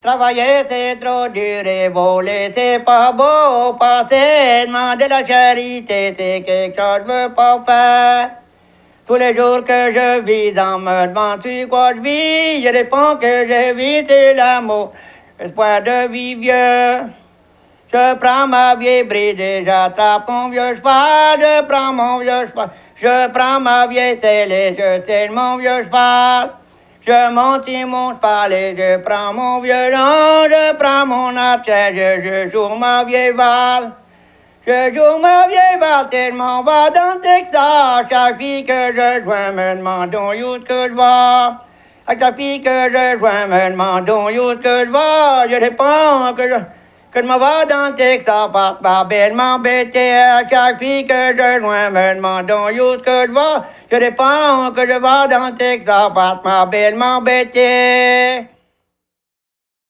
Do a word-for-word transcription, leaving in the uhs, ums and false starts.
Travailler c'est trop dur et voler c'est pas beau, passer demander la charité c'est quelque chose que je veux pas faire. Tous les jours que je vis en me demande-tu quoi je vis, je réponds que je vis c'est l'amour, l'espoir de vie vieux. Je prends ma vieille bride et j'attrape mon vieux cheval, je prends mon vieux cheval, je prends ma vieille selle et je selle mon vieux cheval. Je monte sur mon cheval et je prends mon violon, je prends mon archet, je, je joue ma vieille valse. Je joue ma vieille valse et je m'en vais dans le Texas. Chaque fille que je joins me demande où est-ce que je vais. À chaque fille que je joins me demande où est-ce que je vais. Je réponds que je, que je m'en vais dans le Texas parce que ma belle m'embêtait. À chaque fille que je joins me demande où est-ce que je vais. Je réponds que je vais dans le Texas parce que ma belle m'embêtait.